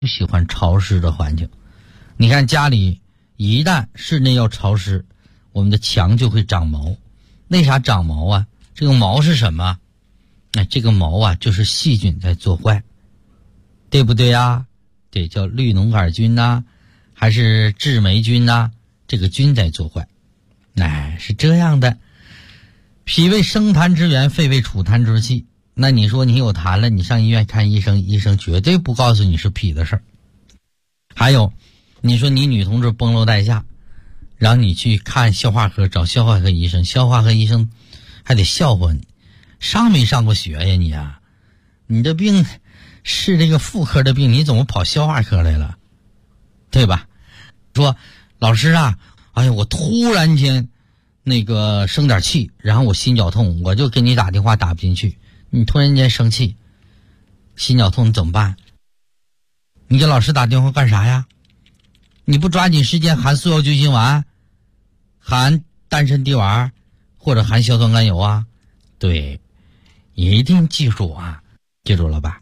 不喜欢潮湿的环境。你看家里一旦室内要潮湿，我们的墙就会长毛。为啥长毛啊？这个毛是什么？这个毛啊，就是细菌在作怪，对不对啊？对，叫绿脓杆菌呐，还是治霉菌呐？这个菌在作怪。是这样的。脾为生痰之源，肺为储痰之器。那你说你有痰了，你上医院看医生，医生绝对不告诉你是脾的事儿。还有，你说你女同志崩楼带下，然后你去看消化科，找消化科医生，消化科医生还得笑话你，上没上过学呀你啊？你这病是这个妇科的病，你怎么跑消化科来了？对吧？说老师啊，哎呀，我突然间生点气，然后我心绞痛，我就给你打电话打不进去。你突然间生气，心绞痛，你怎么办？你给老师打电话干啥呀？你不抓紧时间含速效救心丸，含丹参滴丸，或者含硝酸甘油啊？对，一定记住啊，记住了吧？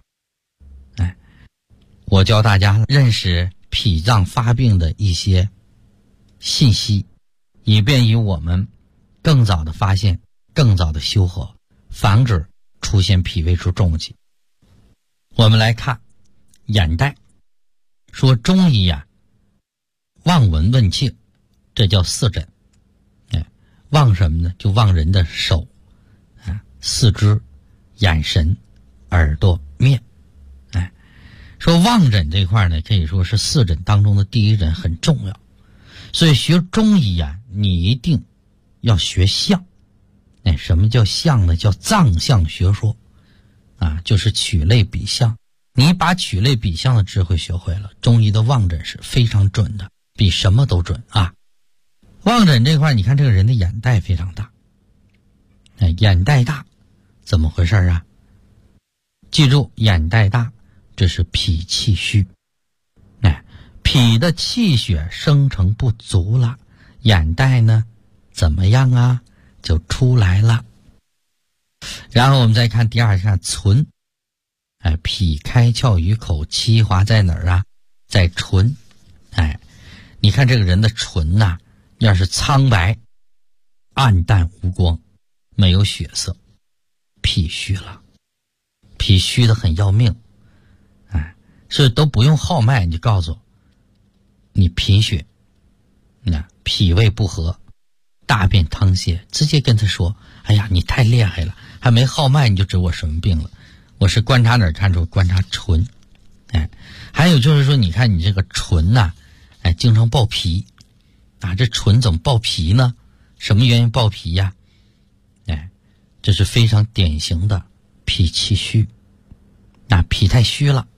我教大家认识脾脏发病的一些信息，以便于我们更早的发现，更早的修和，防止出现脾胃出重疾。我们来看眼袋，说中医啊，望闻问切，这叫四诊。望什么呢？就望人的手四肢、眼神、耳朵、面。说望诊这块呢，可以说是四诊当中的第一诊，很重要。所以学中医啊，你一定要学象。什么叫象呢？叫藏象学说就是取类比象。你把取类比象的智慧学会了，中医的望诊是非常准的，比什么都准啊。望诊这块，你看这个人的眼袋非常大。眼袋大怎么回事啊？记住，眼袋大这是脾气虚。脾的气血生成不足了，眼袋呢怎么样啊？就出来了。然后我们再看第二，看唇。脾开窍于口，气滑在哪儿啊？在唇。你看这个人的唇要是苍白、暗淡无光，没有血色，脾虚了。脾虚的很要命。所以都不用号脉，你就告诉我你贫血，脾胃不和，大便溏泻，直接跟他说，哎呀，你太厉害了，还没号脉你就知我什么病了。我是观察哪儿看出？观察唇。还有就是说，你看你这个唇经常爆皮这唇怎么爆皮呢？什么原因爆皮呀？这是非常典型的脾气虚。脾太虚了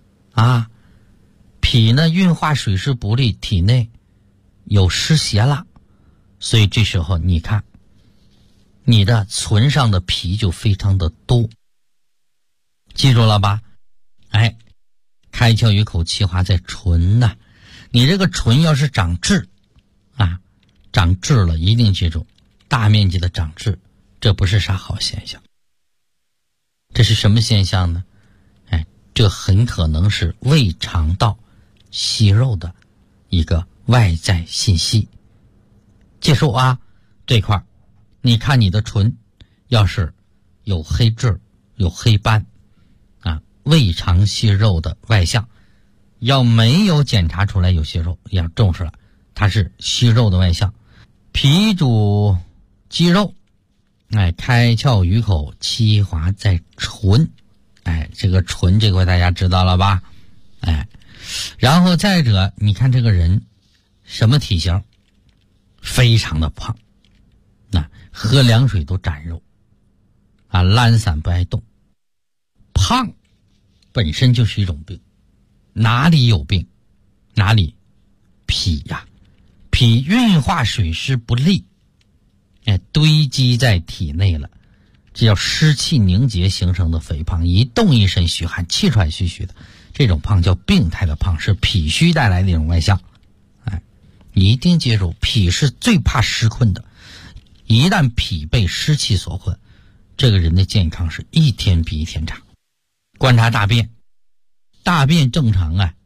脾呢运化水湿不利，体内有湿邪了，所以这时候你看你的唇上的皮就非常的多。记住了吧？开窍于口，气滑在唇你这个唇要是长痣长痣了，一定记住，大面积的长痣，这不是啥好现象。这是什么现象呢？这很可能是胃肠道息肉的一个外在信息。记住这块你看你的唇要是有黑痣、有黑斑胃肠息肉的外象，要没有检查出来有息肉，要重视了，它是息肉的外象。脾主肌肉，开窍于口，气滑在唇。这个唇这块大家知道了吧？然后再者，你看这个人什么体型？非常的胖，喝凉水都沾肉懒散不爱动。胖本身就是一种病，哪里有病？哪里？脾脾运化水湿不利，堆积在体内了。这叫湿气凝结形成的肥胖，一动一身虚汗，气喘吁吁的，这种胖叫病态的胖，是脾虚带来的一种外象。你一定记住，脾是最怕湿困的，一旦脾被湿气所困，这个人的健康是一天比一天差。观察大便，大便正常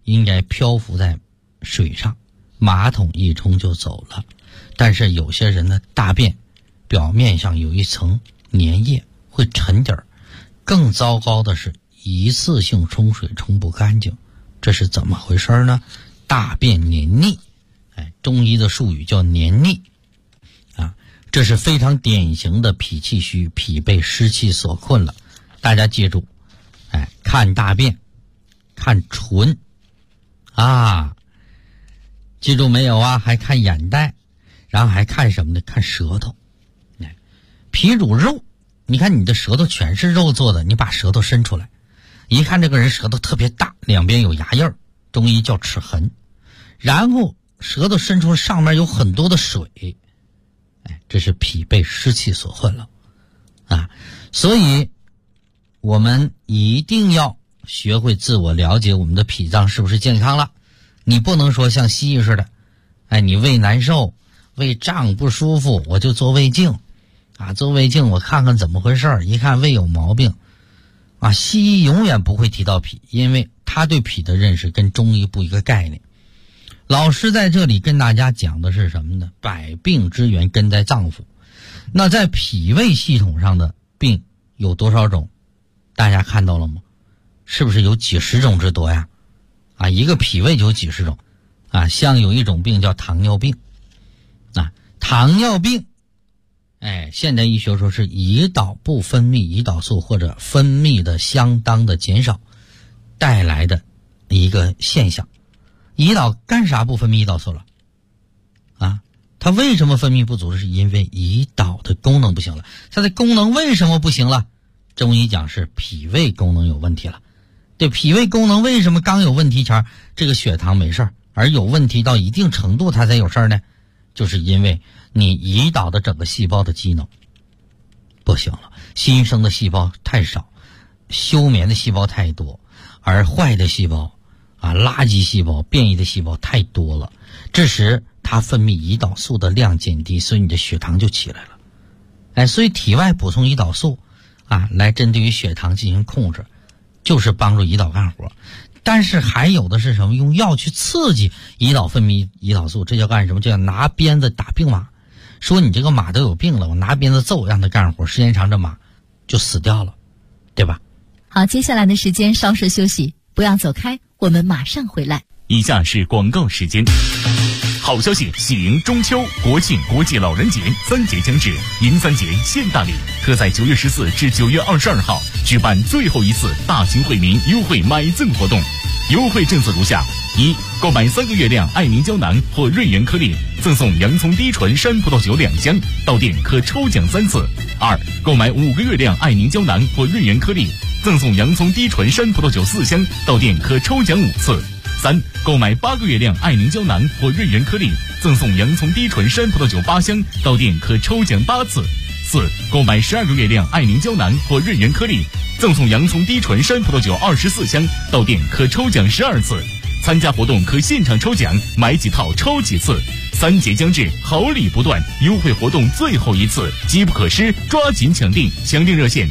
应该漂浮在水上，马桶一冲就走了。但是有些人的大便表面上有一层粘液，会沉底儿。更糟糕的是一次性冲水冲不干净，这是怎么回事呢？大便黏腻，中医的术语叫黏腻啊，这是非常典型的脾气虚，脾被湿气所困了。大家记住，看大便看唇啊，记住没有啊？还看眼袋，然后还看什么呢？看舌头。脾主肉，你看你的舌头全是肉做的，你把舌头伸出来，一看这个人舌头特别大，两边有牙印儿，中医叫齿痕。然后舌头伸出来，上面有很多的水，这是脾被湿气所困了啊。所以我们一定要学会自我了解我们的脾脏是不是健康了。你不能说像西医似的，你胃难受，胃胀不舒服，我就做胃镜啊，做胃镜我看看怎么回事，一看胃有毛病啊。西医永远不会提到脾，因为他对脾的认识跟中医不一个概念。老师在这里跟大家讲的是什么呢？百病之源根在脏腑。那在脾胃系统上的病有多少种？大家看到了吗？是不是有几十种之多呀？啊，一个脾胃就有几十种啊。像有一种病叫糖尿病啊，糖尿病现代医学说是胰岛不分泌胰岛素或者分泌的相当的减少带来的一个现象。胰岛干啥不分泌胰岛素了啊？它为什么分泌不足？是因为胰岛的功能不行了。它的功能为什么不行了？中医讲是脾胃功能有问题了。对，脾胃功能为什么刚有问题前这个血糖没事儿，而有问题到一定程度它才有事儿呢？就是因为你胰岛的整个细胞的机能不行了，新生的细胞太少，休眠的细胞太多，而坏的细胞垃圾细胞变异的细胞太多了，这时它分泌胰岛素的量减低，所以你的血糖就起来了。所以体外补充胰岛素来针对于血糖进行控制，就是帮助胰岛干活。但是还有的是什么？用药去刺激胰岛分泌胰岛素，这叫干什么？这叫拿鞭子打病马。说你这个马都有病了，我拿鞭子揍让它干活，时间长这马就死掉了，对吧？ 好，接下来的时间稍事休息，不要走开，我们马上回来。 以下是广告时间。好消息，喜迎中秋、国庆、国际老人节3节将至，迎3节现大礼，特在9月14至9月22号举办最后一次大型惠民优惠买赠活动。优惠政策如下：一、购买3个月亮爱凝胶囊或润元颗粒，赠送洋葱低醇山葡萄酒2箱，到店可抽奖3次。二、购买5个月亮爱凝胶囊或润元颗粒，赠送洋葱低醇山葡萄酒4箱，到店可抽奖5次。三、购买8个月亮爱凝胶囊或润元颗粒，赠送洋葱低醇山葡萄酒8箱，到店可抽奖8次。四、购买12个月亮爱凝胶囊或润元颗粒，赠送洋葱低醇山葡萄酒24箱，到店可抽奖12次。参加活动可现场抽奖，买几套抽几次。3节将至，好礼不断，优惠活动最后一次，机不可失，抓紧抢订。详订热线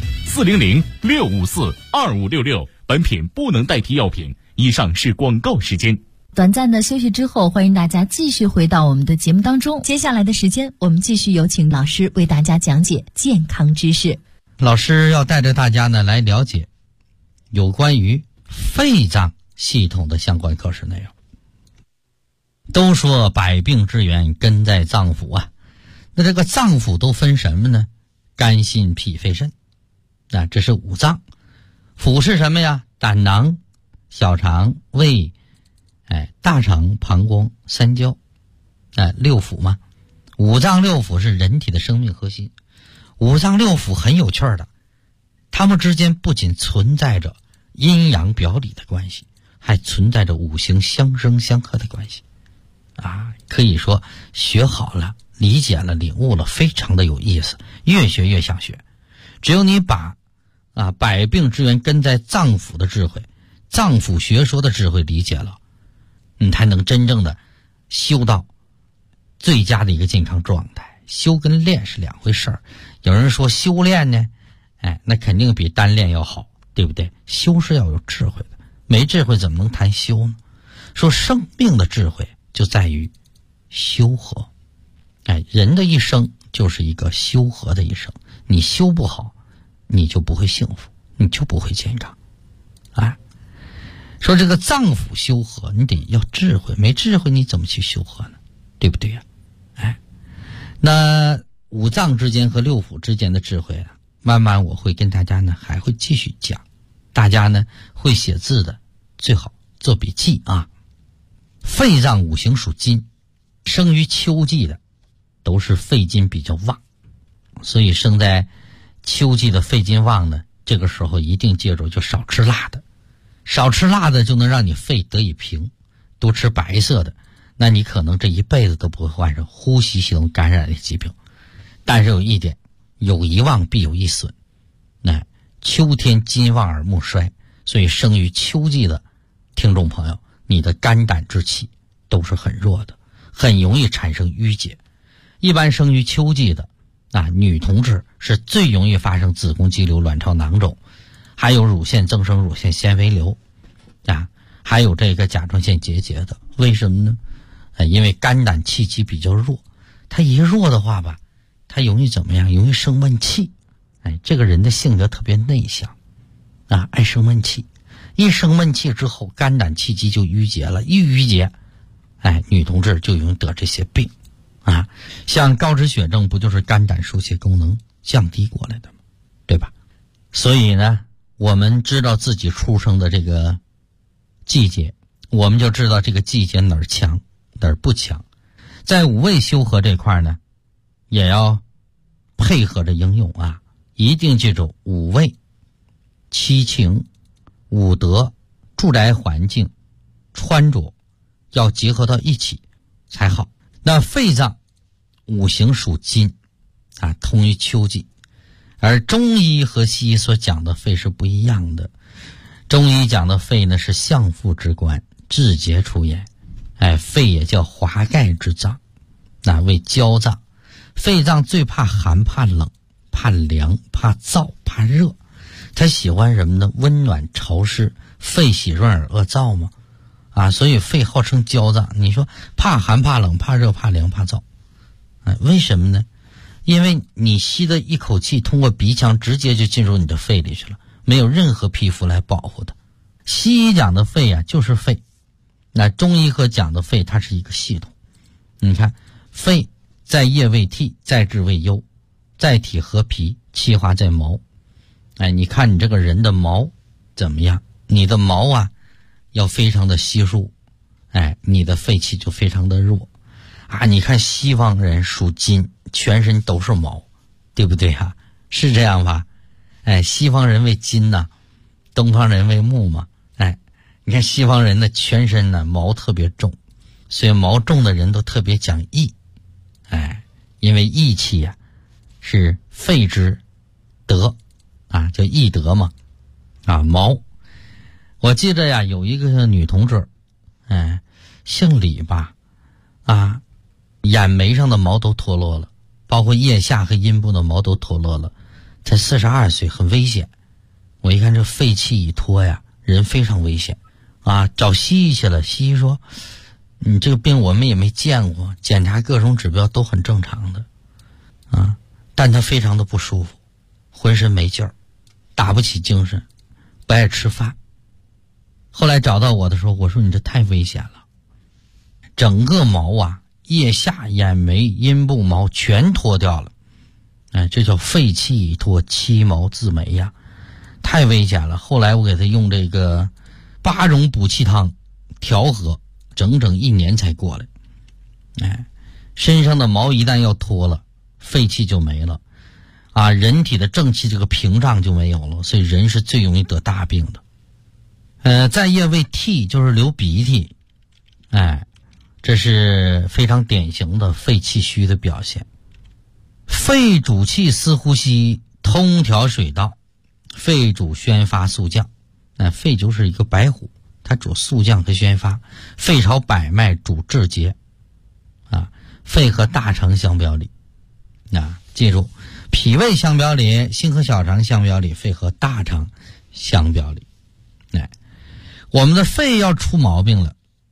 400-654-2566。本品不能代替药品。以上是广告时间。 短暂的休息之后，欢迎大家继续回到我们的节目当中。接下来的时间，我们继续有请老师为大家讲解健康知识。 老师要带着大家呢来了解有关于肺脏系统的相关课时内容。都说百病之源根在脏腑啊，那这个脏腑都分什么呢？肝、心、脾、肺、肾，这是五脏。腑是什么呀？胆囊、小肠、胃、大肠、膀胱、三焦，六腑嘛。五脏六腑是人体的生命核心。五脏六腑很有趣的，它们之间不仅存在着阴阳表里的关系，还存在着五行相生相克的关系可以说学好了、理解了、领悟了，非常的有意思，越学越想学。只有你把百病之源根在脏腑的智慧，脏腑学说的智慧理解了，你才能真正的修到最佳的一个健康状态。修跟练是两回事儿。有人说修炼呢，那肯定比单练要好，对不对？修是要有智慧的，没智慧怎么能谈修呢？ 说生命的智慧就在于修和。人的一生就是一个修和的一生，你修不好，你就不会幸福，你就不会健康。说这个脏腑修和，你得要智慧，没智慧你怎么去修和呢？对不对呀？那五脏之间和六腑之间的智慧啊，慢慢我会跟大家呢还会继续讲。大家呢会写字的最好做笔记啊。肺脏五行属金，生于秋季的都是肺金比较旺，所以生在秋季的肺金旺呢，这个时候一定记住就少吃辣的，少吃辣的就能让你肺得以平，多吃白色的，那你可能这一辈子都不会患上呼吸系统感染的疾病。但是有一点，有一旺必有一损，秋天金旺而木衰，所以生于秋季的听众朋友，你的肝胆之气都是很弱的，很容易产生淤结。一般生于秋季的女同志是最容易发生子宫肌瘤、卵巢囊肿，还有乳腺增生、乳腺纤维瘤还有这个甲状腺结节的。为什么呢？因为肝胆气机比较弱，它一弱的话吧，它容易怎么样？容易生闷气。这个人的性格特别内向爱生闷气。一生闷气之后，肝胆气机就淤结了，一淤结女同志就容易得这些病像高脂血症不就是肝胆疏泄功能降低过来的吗？对吧？所以呢，我们知道自己出生的这个季节，我们就知道这个季节哪儿强哪儿不强。在五味修和这块呢，也要配合着应用一定记住五味、七情、五德、住宅环境、穿着要结合到一起才好。那肺脏五行属金通于秋季，而中医和西医所讲的肺是不一样的。中医讲的肺呢是相父之官，志节出焉。肺也叫华盖之脏，为焦脏。肺脏最怕寒、怕冷、怕凉、怕燥、怕热，它喜欢什么呢？温暖潮湿。肺喜润而恶燥吗？所以肺号称焦脏。你说怕寒、怕冷、怕热、怕凉、怕燥，为什么呢？因为你吸的一口气通过鼻腔直接就进入你的肺里去了，没有任何皮肤来保护它。西医讲的肺就是肺，那中医和讲的肺它是一个系统。你看，肺在液为涕，在志为忧，在体合皮，气化在毛。你看你这个人的毛怎么样？你的毛要非常的稀疏，你的肺气就非常的弱你看西方人属金，全身都是毛，对不对是这样吧？西方人为金东方人为木嘛。你看西方人的全身毛特别重，所以毛重的人都特别讲义。因为义气是肺之德叫义德嘛。毛，我记得有一个女同志姓李吧眼眉上的毛都脱落了，包括腋下和阴部的毛都脱落了，才42岁，很危险。我一看这肺气一脱人非常危险找西医去了。西医说你这个病我们也没见过，检查各种指标都很正常的但他非常的不舒服，浑身没劲儿，打不起精神，不爱吃饭。后来找到我的时候，我说你这太危险了，整个毛腋下、眼眉、阴部毛全脱掉了。这叫肺气已脱，七毛自没太危险了。后来我给他用这个8种补气汤调和，整整1年才过来。身上的毛一旦要脱了，肺气就没了人体的正气这个屏障就没有了，所以人是最容易得大病的。在液为涕，就是流鼻涕，这是非常典型的肺气虚的表现。肺主气司呼吸，通调水道，肺主宣发肃降。肺就是一个白虎，它主肃降和宣发。肺朝百脉，主志节肺和大肠相表里记住，脾胃相表里，心和小肠相表里，肺和大肠相表里。我们的肺要出毛病了，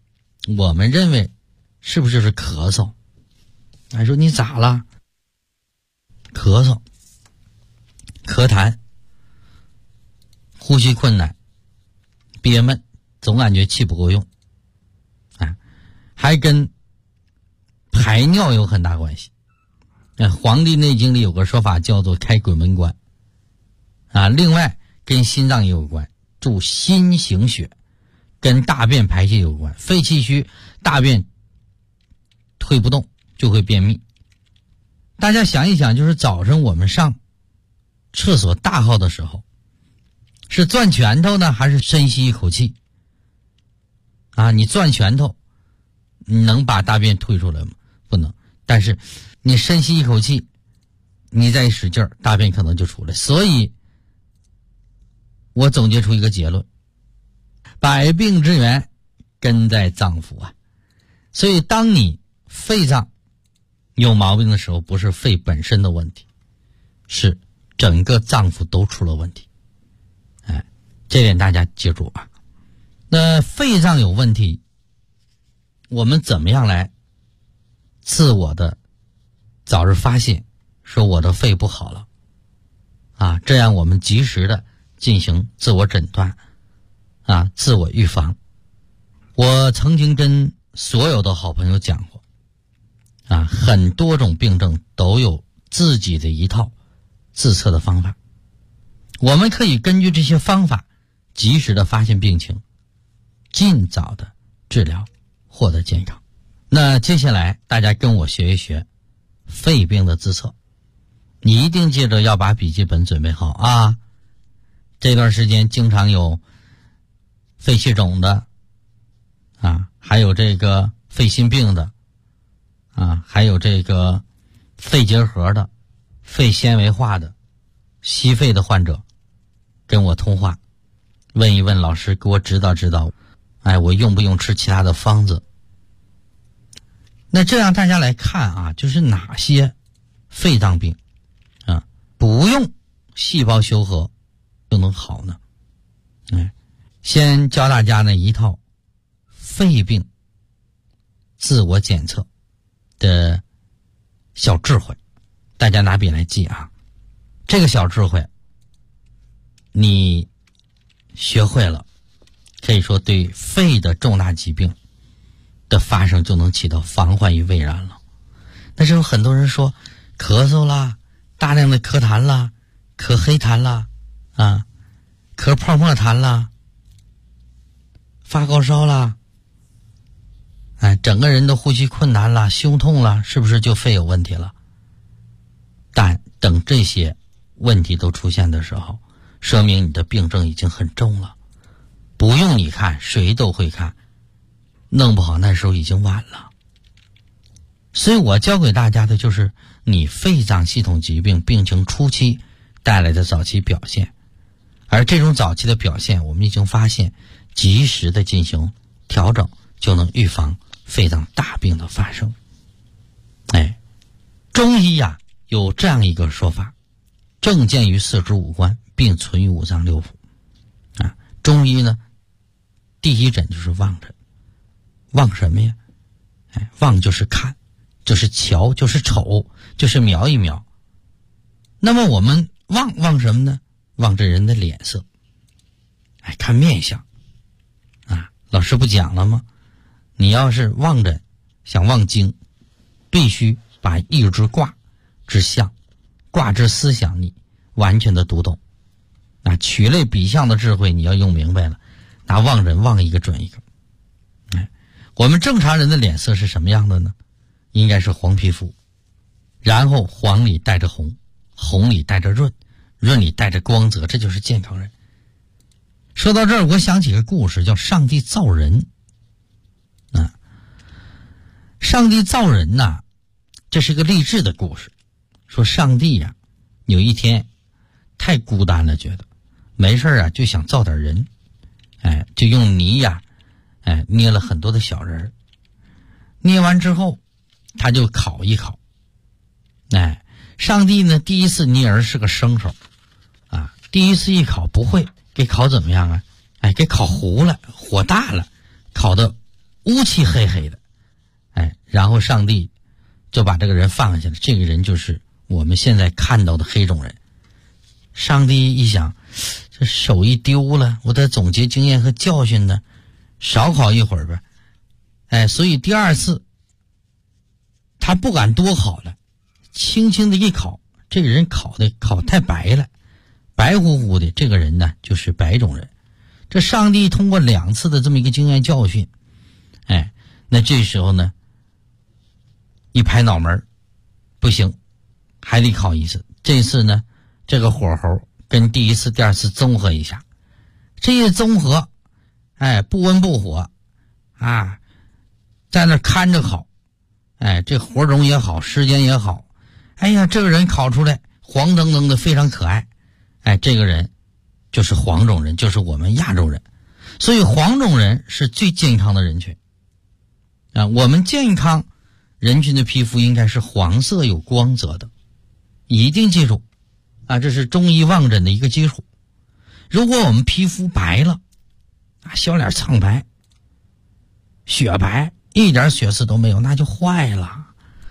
我们认为是不是就是咳嗽？还说你咋了？咳嗽、咳痰、呼吸困难、憋闷，总感觉气不够用，还跟排尿有很大关系。《黄帝内经》里有个说法叫做开鬼门关另外跟心脏也有关，主心行血，跟大便排泄有关。肺气虚，大便推不动就会便秘。大家想一想，就是早晨我们上厕所大号的时候，是攥拳头呢，还是深吸一口气你攥拳头你能把大便推出来吗？不能。但是你深吸一口气，你再使劲儿，大便可能就出来。所以我总结出一个结论，百病之源根在脏腑所以当你肺脏有毛病的时候，不是肺本身的问题，是整个脏腑都出了问题。这点大家记住那肺脏有问题，我们怎么样来自我的早日发现，说我的肺不好了这样我们及时的进行自我诊断自我预防。我曾经跟所有的好朋友讲过很多种病症都有自己的一套自测的方法，我们可以根据这些方法及时的发现病情，尽早的治疗，获得健康。那接下来大家跟我学一学肺病的自测，你一定记着要把笔记本准备好这段时间经常有肺气肿的还有这个肺心病的还有这个肺结核的、肺纤维化的、吸肺的患者跟我通话，问一问老师，给我指导指导我用不用吃其他的方子。那这样大家来看就是哪些肺脏病不用细胞修合就能好呢？先教大家呢一套肺病自我检测的小智慧，大家拿笔来记这个小智慧你学会了，可以说对肺的重大疾病的发生就能起到防患于未然了。但是有很多人说咳嗽啦，大量的咳痰啦，咳黑痰啦咳泡沫痰啦，发高烧啦整个人都呼吸困难啦，胸痛啦，是不是就肺有问题了？但等这些问题都出现的时候，说明你的病症已经很重了，不用你看，谁都会看，弄不好那时候已经晚了。所以我教给大家的就是你肺脏系统疾病病情初期带来的早期表现，而这种早期的表现我们已经发现，及时的进行调整就能预防肺脏大病的发生。中医有这样一个说法，症见于四肢五官，并存于五脏六腑中医呢第一诊就是望诊。望什么呀？望就是看，就是瞧，就是瞅，就是瞄一瞄。那么我们望什么呢？望这人的脸色，看面相老师不讲了吗？你要是望诊想望经，必须把一支卦之象、卦之思想你完全的读懂取类比象的智慧你要用明白了，拿望诊望一个准一个。我们正常人的脸色是什么样的呢？应该是黄皮肤，然后黄里带着红，红里带着润，润里带着光泽，这就是健康人。说到这儿，我想起个故事，叫上帝造人上帝造人这是个励志的故事。说上帝有一天太孤单了，觉得没事就想造点人，就用泥捏了很多的小人，捏完之后他就烤一烤。上帝呢第一次捏人是个生手第一次一烤不会，给烤怎么样给烤糊了，火大了，烤的乌漆黑黑的，然后上帝就把这个人放下了。这个人就是我们现在看到的黑种人。上帝一想，这手一丢了，我得总结经验和教训呢，少考一会儿吧。所以第二次他不敢多考了，轻轻的一考，这个人考太白了，白乎乎的，这个人呢就是白种人。这上帝通过2次的这么一个经验教训，那这时候呢一拍脑门，不行，还得考一次。这次呢这个火候跟第1次第2次综合一下，这一综合，不温不火啊，在那看着考，这活种也好，时间也好，这个人考出来黄澄澄的，非常可爱。这个人就是黄种人，就是我们亚洲人。所以黄种人是最健康的人群我们健康人群的皮肤应该是黄色有光泽的，一定记住这是中医望诊的一个基础。如果我们皮肤白了小脸苍白雪白，一点血丝都没有，那就坏了。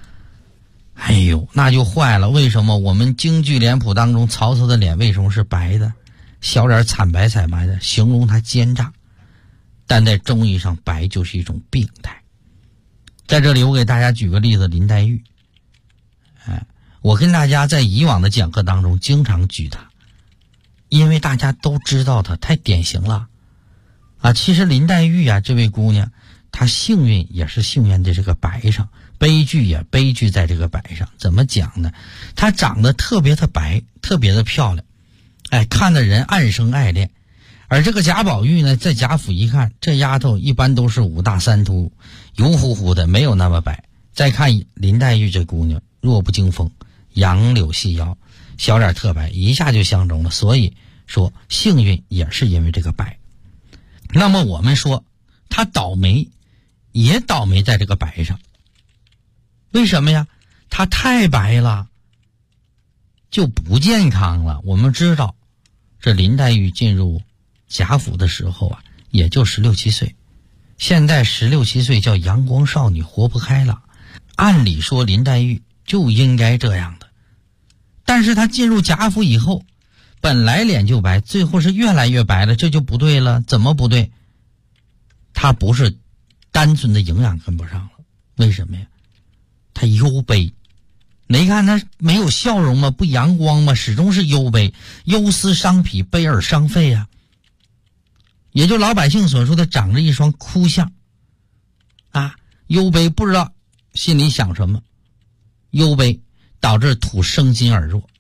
那就坏了。为什么我们京剧脸谱当中曹操的脸为什么是白的，小脸惨白惨白的，形容他奸诈。但在中医上，白就是一种病态。在这里我给大家举个例子，林黛玉。我跟大家在以往的讲课当中经常举她，因为大家都知道她太典型了其实林黛玉这位姑娘，她幸运也是幸运在这个白上，悲剧也悲剧在这个白上。怎么讲呢？她长得特别的白，特别的漂亮，看得人暗生爱恋。而这个贾宝玉呢，在贾府一看，这丫头一般都是5大3秃，油乎乎的，没有那么白。再看林黛玉这姑娘，弱不禁风，杨柳细腰，小脸特白，一下就相中了。所以说幸运也是因为这个白。那么我们说她倒霉也倒霉在这个白上。为什么呀？她太白了就不健康了。我们知道这林黛玉进入贾府的时候也就16、17岁，现在16、17岁叫阳光少女，活不开了。按理说林黛玉就应该这样的，但是她进入贾府以后，本来脸就白，最后是越来越白了，这就不对了。怎么不对？她不是单纯的营养跟不上了，为什么呀？她忧悲。你看她没有笑容吗？不阳光吗？始终是忧悲，忧思伤脾，悲而伤肺也就老百姓所说的长着一双哭相忧悲，不知道心里想什么，忧悲导致土生金而弱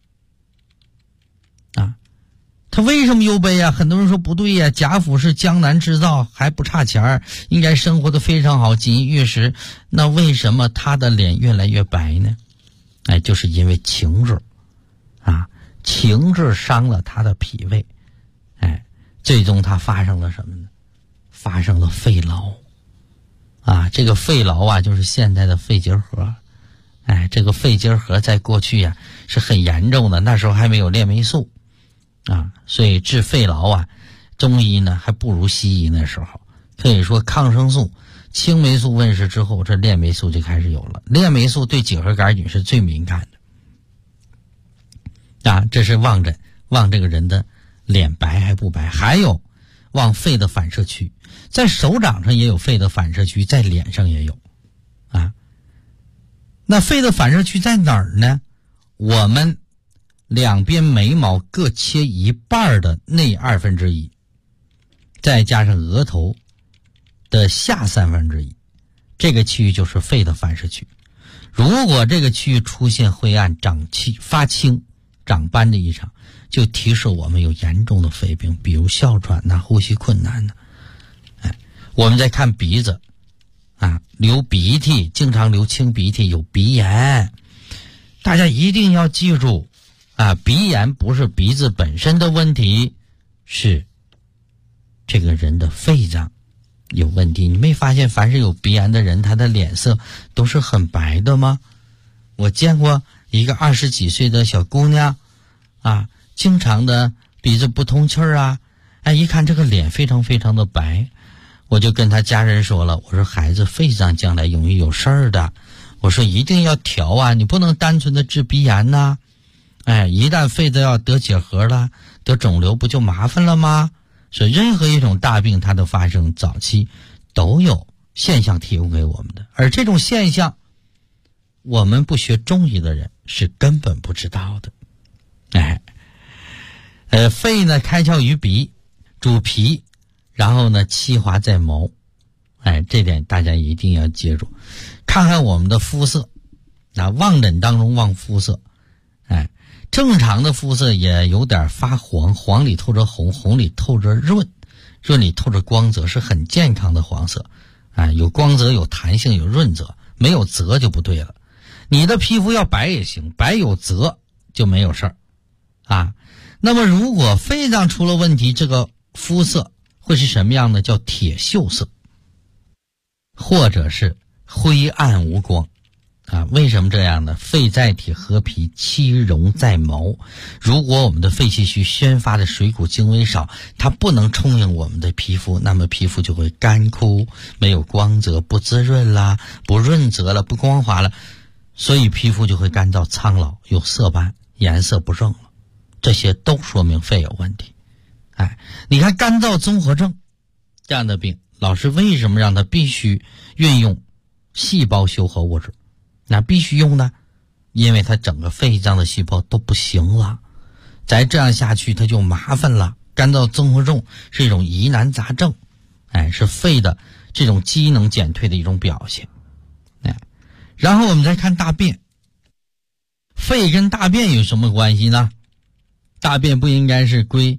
他为什么忧悲很多人说不对贾府是江南制造，还不差钱，应该生活的非常好，锦衣玉食，那为什么他的脸越来越白呢？就是因为情志情志伤了他的脾胃，最终他发生了什么呢？发生了肺痨这个肺痨就是现在的肺结核。这个肺结核在过去是很严重的，那时候还没有链霉素所以治肺痨中医呢还不如西医。那时候可以说抗生素、青霉素问世之后，这链霉素就开始有了。链霉素对结核杆菌是最敏感的这是望诊，望这个人的脸白还不白。还有望肺的反射区，在手掌上也有肺的反射区，在脸上也有那肺的反射区在哪儿呢？我们两边眉毛各切一半的内1/2，再加上额头的下1/3，这个区域就是肺的反射区。如果这个区域出现灰暗、长气、发青、长斑的异常，就提示我们有严重的肺病，比如哮喘呼吸困难我们再看鼻子流鼻涕，经常流清鼻涕，有鼻炎。大家一定要记住鼻炎不是鼻子本身的问题，是这个人的肺脏有问题。你没发现凡是有鼻炎的人，他的脸色都是很白的吗？我见过一个20几岁的小姑娘经常的鼻子不通气儿一看这个脸非常非常的白。 我就跟他家人说了，我说孩子肺脏将来容易有事儿的，我说一定要调啊，你不能单纯的治鼻炎呐，一旦肺子要得结核了，得肿瘤不就麻烦了吗？所以任何一种大病它的发生早期都有现象提供给我们的，而这种现象我们不学中医的人是根本不知道的。肺呢开窍于鼻，主脾，然后呢气化在毛，这点大家一定要记住。看看我们的肤色，望诊当中望肤色，正常的肤色也有点发黄，黄里透着红，红里透着润，润里透着光泽，是很健康的黄色。有光泽，有弹性，有润泽，没有泽就不对了。你的皮肤要白也行，白有泽就没有事儿那么如果肺脏出了问题，这个肤色会是什么样呢？叫铁锈色，或者是灰暗无光为什么这样呢？肺在体合脾，气容在毛。如果我们的肺气虚宣发的水谷精微少，它不能充盈我们的皮肤，那么皮肤就会干枯，没有光泽，不滋润啦，不润泽了，不光滑了，所以皮肤就会干燥苍老，有色斑，颜色不正了，这些都说明肺有问题。你看干燥综合症这样的病，老师为什么让它必须运用细胞修合物质？那必须用呢，因为它整个肺脏的细胞都不行了，再这样下去它就麻烦了。干燥综合症是一种疑难杂症，是肺的这种机能减退的一种表现。然后我们再看大便，肺跟大便有什么关系呢？大便不应该是归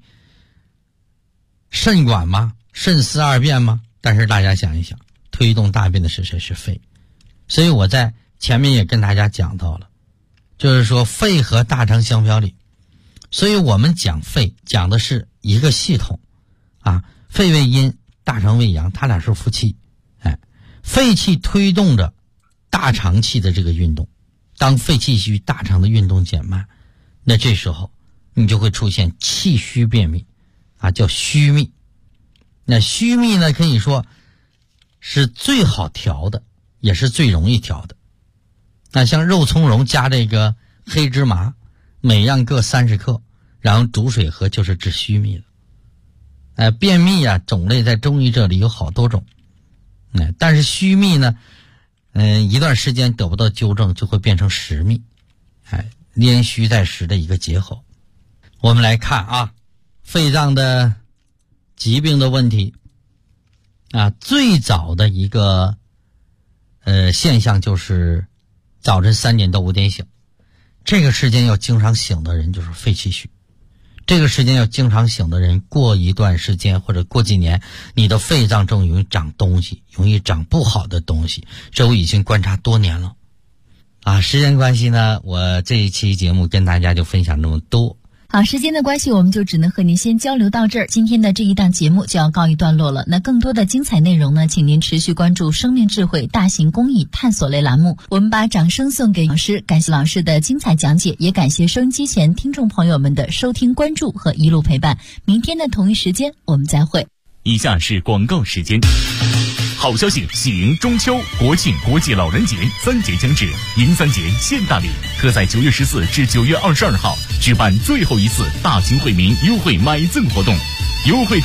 肾管吗？肾司二便吗？但是大家想一想，推动大便的是谁？是肺。所以我在前面也跟大家讲到了，就是说肺和大肠相表里，所以我们讲肺讲的是一个系统肺为阴，大肠为阳，它俩是夫妻。肺气推动着大肠气的这个运动，当肺气虚，大肠的运动减慢，那这时候你就会出现气虚便秘叫虚秘。那虚秘呢，可以说是最好调的，也是最容易调的。那像肉苁蓉加这个黑芝麻，每样各30克，然后煮水喝，就是治虚秘的。便秘种类在中医这里有好多种，但是虚秘呢，一段时间得不到纠正，就会变成实秘，连虚带实的一个结合。我们来看肺脏的疾病的问题最早的一个现象就是早晨3点到5点醒，这个时间要经常醒的人就是肺气虚。这个时间要经常醒的人，过一段时间或者过几年，你的肺脏中容易长东西，容易长不好的东西，这我已经观察多年了时间关系呢，我这一期节目跟大家就分享这么多。 好，时间的关系，我们就只能和您先交流到这儿。今天的这一档节目就要告一段落了。那更多的精彩内容呢，请您持续关注生命智慧大型公益探索类栏目。我们把掌声送给老师，感谢老师的精彩讲解，也感谢收音机前听众朋友们的收听关注和一路陪伴。明天的同一时间我们再会。 以下是广告时间。好消息，喜迎中秋、国庆、国际老人节3节将至，迎3节现大礼，特在9月14至9月22号举办最后一次大型惠民优惠买赠活动，优惠